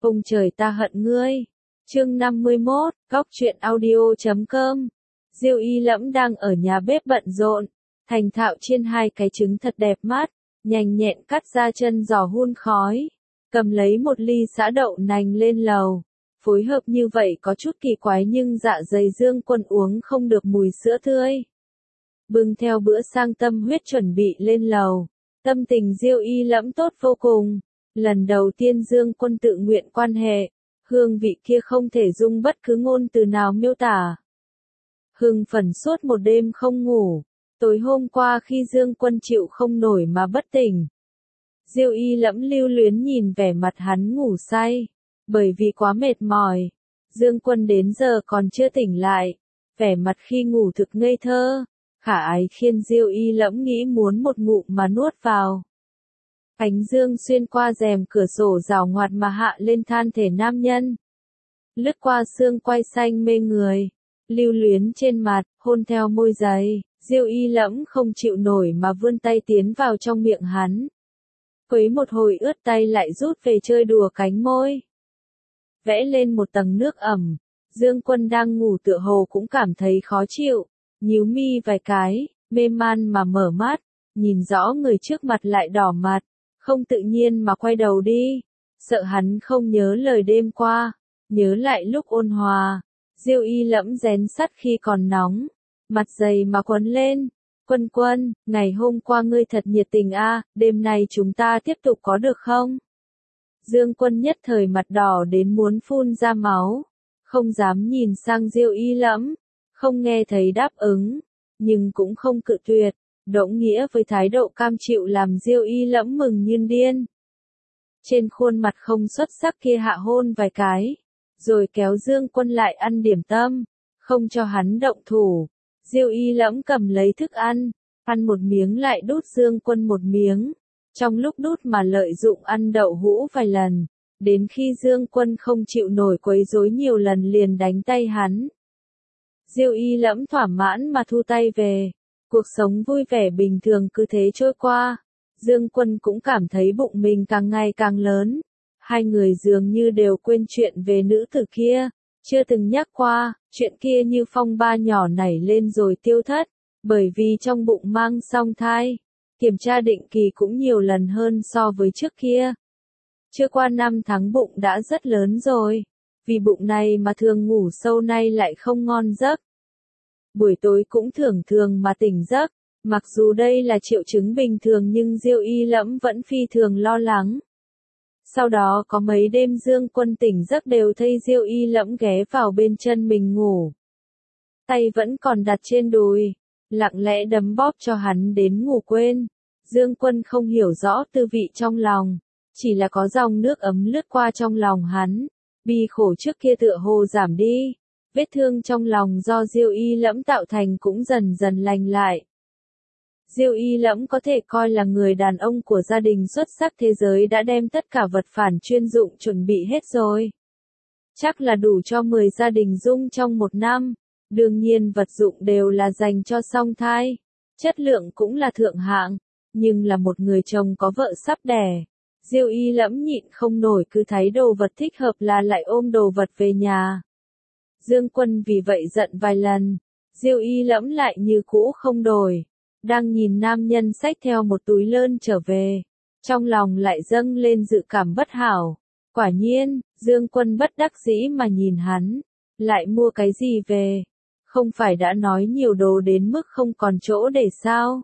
Ông trời ta hận ngươi. Chương 51, Góc truyện audio.com. Diêu Y Lẫm đang ở nhà bếp bận rộn, thành thạo chiên hai cái trứng thật đẹp mắt, nhanh nhẹn cắt ra chân giò hun khói, cầm lấy một ly sả đậu nành lên lầu. Phối hợp như vậy có chút kỳ quái nhưng dạ dày Dương Quân uống không được mùi sữa tươi. Bưng theo bữa sang tâm huyết chuẩn bị lên lầu, tâm tình Diêu Y Lẫm tốt vô cùng. Lần đầu tiên Dương Quân tự nguyện quan hệ, hương vị kia không thể dùng bất cứ ngôn từ nào miêu tả. Hưng phấn suốt một đêm không ngủ, tối hôm qua khi Dương Quân chịu không nổi mà bất tỉnh. Diêu Y Lẫm lưu luyến nhìn vẻ mặt hắn ngủ say, bởi vì quá mệt mỏi. Dương Quân đến giờ còn chưa tỉnh lại, vẻ mặt khi ngủ thực ngây thơ, khả ái khiến Diêu Y Lẫm nghĩ muốn một ngụm mà nuốt vào. Ánh dương xuyên qua rèm cửa sổ rào ngoạt mà hạ lên than thể nam nhân. Lướt qua xương quai xanh mê người, lưu luyến trên mặt, hôn theo môi dày, Diêu Y Lẫm không chịu nổi mà vươn tay tiến vào trong miệng hắn. Quấy một hồi ướt tay lại rút về chơi đùa cánh môi. Vẽ lên một tầng nước ẩm, Dương Quân đang ngủ tựa hồ cũng cảm thấy khó chịu, nhíu mi vài cái, mê man mà mở mắt, nhìn rõ người trước mặt lại đỏ mặt. Không tự nhiên mà quay đầu đi, sợ hắn không nhớ lời đêm qua, nhớ lại lúc ôn hòa. Diêu Y Lẫm rén sắt khi còn nóng, mặt dày mà quấn lên. Quân Quân, ngày hôm qua ngươi thật nhiệt tình a, đêm nay chúng ta tiếp tục có được không? Dương Quân nhất thời mặt đỏ đến muốn phun ra máu, không dám nhìn sang Diêu Y Lẫm, không nghe thấy đáp ứng, nhưng cũng không cự tuyệt. Đỗng Nghĩa với thái độ cam chịu làm Diêu Y Lẫm mừng như điên. Trên khuôn mặt không xuất sắc kia hạ hôn vài cái, rồi kéo Dương Quân lại ăn điểm tâm, không cho hắn động thủ. Diêu Y Lẫm cầm lấy thức ăn một miếng lại đút Dương Quân một miếng, trong lúc đút mà lợi dụng ăn đậu hũ vài lần, đến khi Dương Quân không chịu nổi quấy rối nhiều lần liền đánh tay hắn. Diêu Y Lẫm thỏa mãn mà thu tay về. Cuộc sống vui vẻ bình thường cứ thế trôi qua. Dương Quân cũng cảm thấy bụng mình càng ngày càng lớn. Hai người dường như đều quên chuyện về nữ tử kia. Chưa từng nhắc qua, chuyện kia như phong ba nhỏ nảy lên rồi tiêu thất. Bởi vì trong bụng mang song thai. Kiểm tra định kỳ cũng nhiều lần hơn so với trước kia. Chưa qua 5 tháng bụng đã rất lớn rồi. Vì bụng này mà thường ngủ sâu nay lại không ngon giấc. Buổi tối cũng thường mà tỉnh giấc, mặc dù đây là triệu chứng bình thường nhưng Diêu Y Lẫm vẫn phi thường lo lắng. Sau đó có mấy đêm Dương Quân tỉnh giấc đều thấy Diêu Y Lẫm ghé vào bên chân mình ngủ. Tay vẫn còn đặt trên đùi, lặng lẽ đấm bóp cho hắn đến ngủ quên. Dương Quân không hiểu rõ tư vị trong lòng, chỉ là có dòng nước ấm lướt qua trong lòng hắn, bi khổ trước kia tựa hồ giảm đi. Vết thương trong lòng do Diêu Y Lẫm tạo thành cũng dần dần lành lại. Diêu Y Lẫm có thể coi là người đàn ông của gia đình xuất sắc thế giới đã đem tất cả vật phản chuyên dụng chuẩn bị hết rồi. Chắc là đủ cho 10 gia đình dung trong một năm. Đương nhiên vật dụng đều là dành cho song thai. Chất lượng cũng là thượng hạng. Nhưng là một người chồng có vợ sắp đẻ. Diêu Y Lẫm nhịn không nổi cứ thấy đồ vật thích hợp là lại ôm đồ vật về nhà. Dương Quân vì vậy giận vài lần, Diêu Y Lẫm lại như cũ không đổi, đang nhìn nam nhân xách theo một túi lơn trở về, trong lòng lại dâng lên dự cảm bất hảo. Quả nhiên, Dương Quân bất đắc dĩ mà nhìn hắn, lại mua cái gì về, không phải đã nói nhiều đồ đến mức không còn chỗ để sao?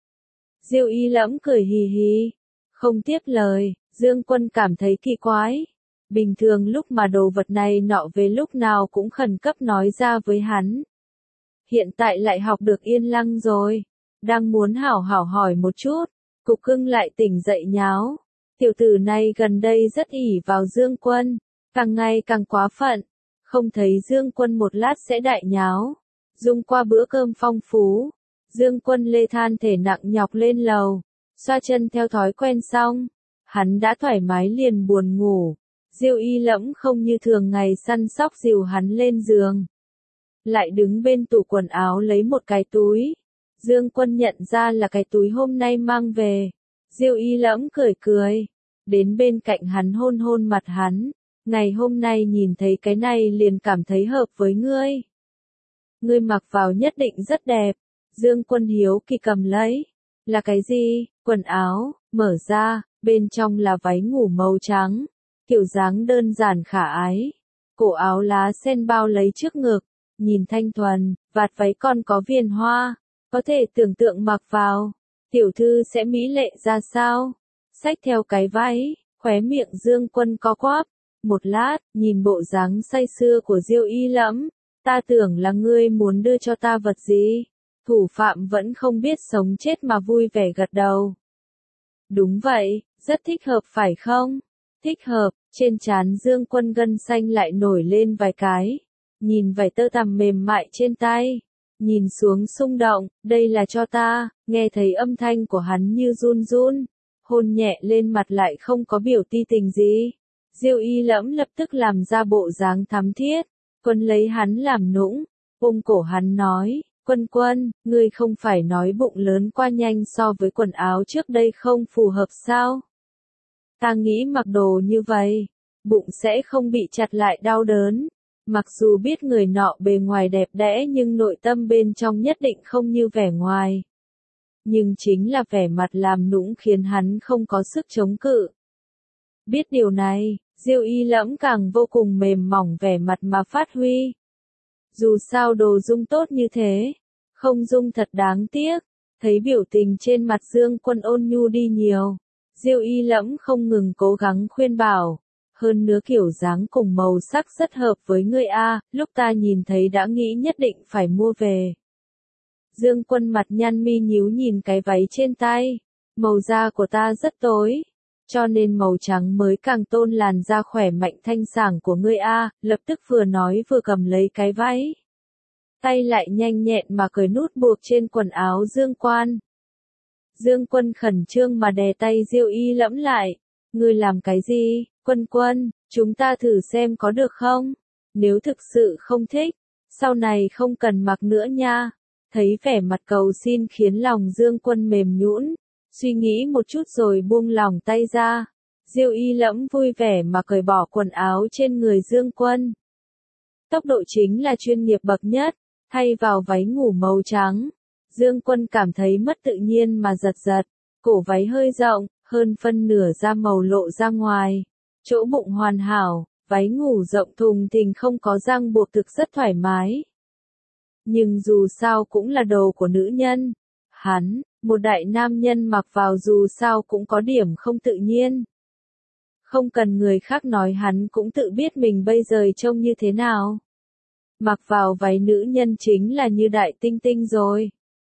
Diêu Y Lẫm cười hì hì, không tiếp lời. Dương Quân cảm thấy kỳ quái. Bình thường lúc mà đồ vật này nọ về lúc nào cũng khẩn cấp nói ra với hắn. Hiện tại lại học được yên lặng rồi. Đang muốn hảo hảo hỏi một chút. Cục Cưng lại tỉnh dậy nháo. Tiểu tử này gần đây rất ỷ vào Dương Quân. Càng ngày càng quá phận. Không thấy Dương Quân một lát sẽ đại nháo. Dùng qua bữa cơm phong phú. Dương Quân lê than thể nặng nhọc lên lầu. Xoa chân theo thói quen xong. Hắn đã thoải mái liền buồn ngủ. Diêu Y Lẫm không như thường ngày săn sóc dìu hắn lên giường. Lại đứng bên tủ quần áo lấy một cái túi. Dương Quân nhận ra là cái túi hôm nay mang về. Diêu Y Lẫm cười cười. Đến bên cạnh hắn hôn hôn mặt hắn. Ngày hôm nay nhìn thấy cái này liền cảm thấy hợp với ngươi. Ngươi mặc vào nhất định rất đẹp. Dương Quân hiếu kỳ cầm lấy. Là cái gì? Quần áo, mở ra, bên trong là váy ngủ màu trắng. Kiểu dáng đơn giản khả ái. Cổ áo lá sen bao lấy trước ngực. Nhìn thanh thuần, vạt váy còn có viền hoa. Có thể tưởng tượng mặc vào. Tiểu thư sẽ mỹ lệ ra sao? Xách theo cái váy, khóe miệng Dương Quân co quắp. Một lát, nhìn bộ dáng say sưa của Diêu Y Lẫm, ta tưởng là ngươi muốn đưa cho ta vật gì. Thủ phạm vẫn không biết sống chết mà vui vẻ gật đầu. Đúng vậy, rất thích hợp phải không? Thích hợp, trên trán Dương Quân gân xanh lại nổi lên vài cái. Nhìn vải tơ tằm mềm mại trên tay. Nhìn xuống xung động, đây là cho ta, nghe thấy âm thanh của hắn như run run. Hôn nhẹ lên mặt lại không có biểu ti tình gì. Diêu Y Lẫm lập tức làm ra bộ dáng thắm thiết. Quân lấy hắn làm nũng, ôm cổ hắn nói, Quân, ngươi không phải nói bụng lớn qua nhanh so với quần áo trước đây không phù hợp sao? Ta nghĩ mặc đồ như vậy, bụng sẽ không bị chặt lại đau đớn. Mặc dù biết người nọ bề ngoài đẹp đẽ nhưng nội tâm bên trong nhất định không như vẻ ngoài. Nhưng chính là vẻ mặt làm nũng khiến hắn không có sức chống cự. Biết điều này, Diêu Y Lẫm càng vô cùng mềm mỏng vẻ mặt mà phát huy. Dù sao đồ dung tốt như thế, không dung thật đáng tiếc. Thấy biểu tình trên mặt Dương Quân ôn nhu đi nhiều, Diêu Y Lẫm không ngừng cố gắng khuyên bảo. Hơn nữa kiểu dáng cùng màu sắc rất hợp với ngươi a, lúc ta nhìn thấy đã nghĩ nhất định phải mua về. Dương Quân mặt nhăn mi nhíu nhìn cái váy trên tay. Màu da của ta rất tối, cho nên màu trắng mới càng tôn làn da khỏe mạnh thanh sảng của ngươi a, lập tức vừa nói vừa cầm lấy cái váy. Tay lại nhanh nhẹn mà cởi nút buộc trên quần áo Dương Quân. Dương Quân khẩn trương mà đè tay Diêu Y Lẫm lại. Ngươi làm cái gì? Quân, chúng ta thử xem có được không? Nếu thực sự không thích, sau này không cần mặc nữa nha. Thấy vẻ mặt cầu xin khiến lòng Dương Quân mềm nhũn, suy nghĩ một chút rồi buông lòng tay ra. Diêu Y Lẫm vui vẻ mà cởi bỏ quần áo trên người Dương Quân. Tốc độ chính là chuyên nghiệp bậc nhất, thay vào váy ngủ màu trắng. Dương Quân cảm thấy mất tự nhiên mà giật giật, cổ váy hơi rộng, hơn phân nửa da màu lộ ra ngoài. Chỗ bụng hoàn hảo, váy ngủ rộng thùng thình không có răng buộc thực rất thoải mái. Nhưng dù sao cũng là đồ của nữ nhân. Hắn, một đại nam nhân mặc vào dù sao cũng có điểm không tự nhiên. Không cần người khác nói hắn cũng tự biết mình bây giờ trông như thế nào. Mặc vào váy nữ nhân chính là như đại tinh tinh rồi.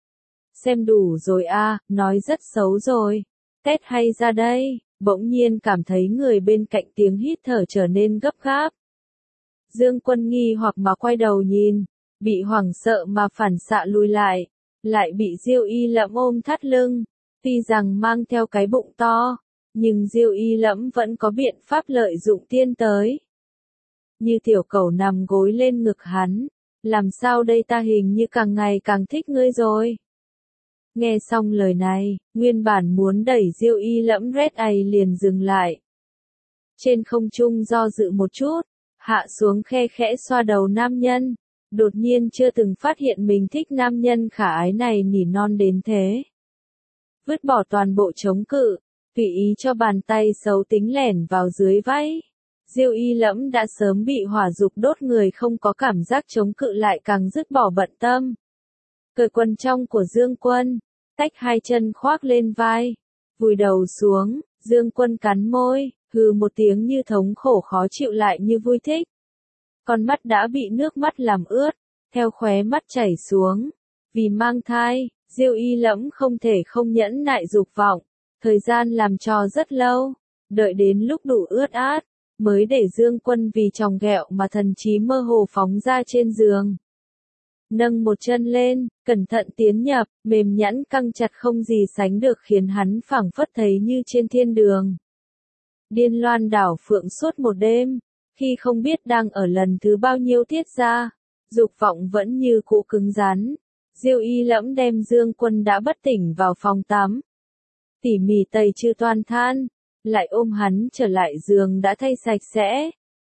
Xem đủ rồi a, nói rất xấu rồi. Tét hay ra đây, bỗng nhiên cảm thấy người bên cạnh tiếng hít thở trở nên gấp gáp. Dương Quân nghi hoặc mà quay đầu nhìn, bị hoảng sợ mà phản xạ lùi lại bị Diêu Y Lẫm ôm thắt lưng. Tuy rằng mang theo cái bụng to, nhưng Diêu Y Lẫm vẫn có biện pháp lợi dụng tiên tới. Như tiểu cẩu nằm gối lên ngực hắn, làm sao đây, ta hình như càng ngày càng thích ngươi rồi. Nghe xong lời này, nguyên bản muốn đẩy Diêu Y Lẫm Red Eye liền dừng lại. Trên không trung do dự một chút, hạ xuống khe khẽ xoa đầu nam nhân, đột nhiên chưa từng phát hiện mình thích nam nhân khả ái này nỉ non đến thế. Vứt bỏ toàn bộ chống cự, tùy ý cho bàn tay xấu tính lẻn vào dưới váy. Diêu Y Lẫm đã sớm bị hỏa dục đốt người, không có cảm giác chống cự lại càng dứt bỏ bận tâm. Cởi quần trong của Dương Quân, tách hai chân khoác lên vai, vùi đầu xuống, Dương Quân cắn môi, hừ một tiếng như thống khổ khó chịu lại như vui thích. Con mắt đã bị nước mắt làm ướt, theo khóe mắt chảy xuống. Vì mang thai, Diêu Y Lẫm không thể không nhẫn nại dục vọng, thời gian làm trò rất lâu, đợi đến lúc đủ ướt át, mới để Dương Quân vì chòng ghẹo mà thần trí mơ hồ phóng ra trên giường. Nâng một chân lên, cẩn thận tiến nhập, mềm nhẵn căng chặt không gì sánh được khiến hắn phảng phất thấy như trên thiên đường. Điên loan đảo phượng suốt một đêm, khi không biết đang ở lần thứ bao nhiêu tiết ra, dục vọng vẫn như cũ cứng rắn. Diêu Y Lẫm đem Dương Quân đã bất tỉnh vào phòng tắm. Tỉ mỉ tẩy trừ toàn than, lại ôm hắn trở lại giường đã thay sạch sẽ.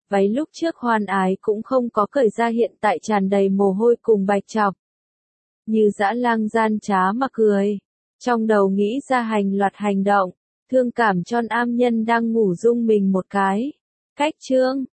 váy lúc trước hoan ái cũng không có cởi ra hiện tại tràn đầy mồ hôi cùng bạch trọc. Như dã lang gian trá mà cười. Trong đầu nghĩ ra hành loạt hành động, thương cảm cho nam nhân đang ngủ rung mình một cái. Cách chương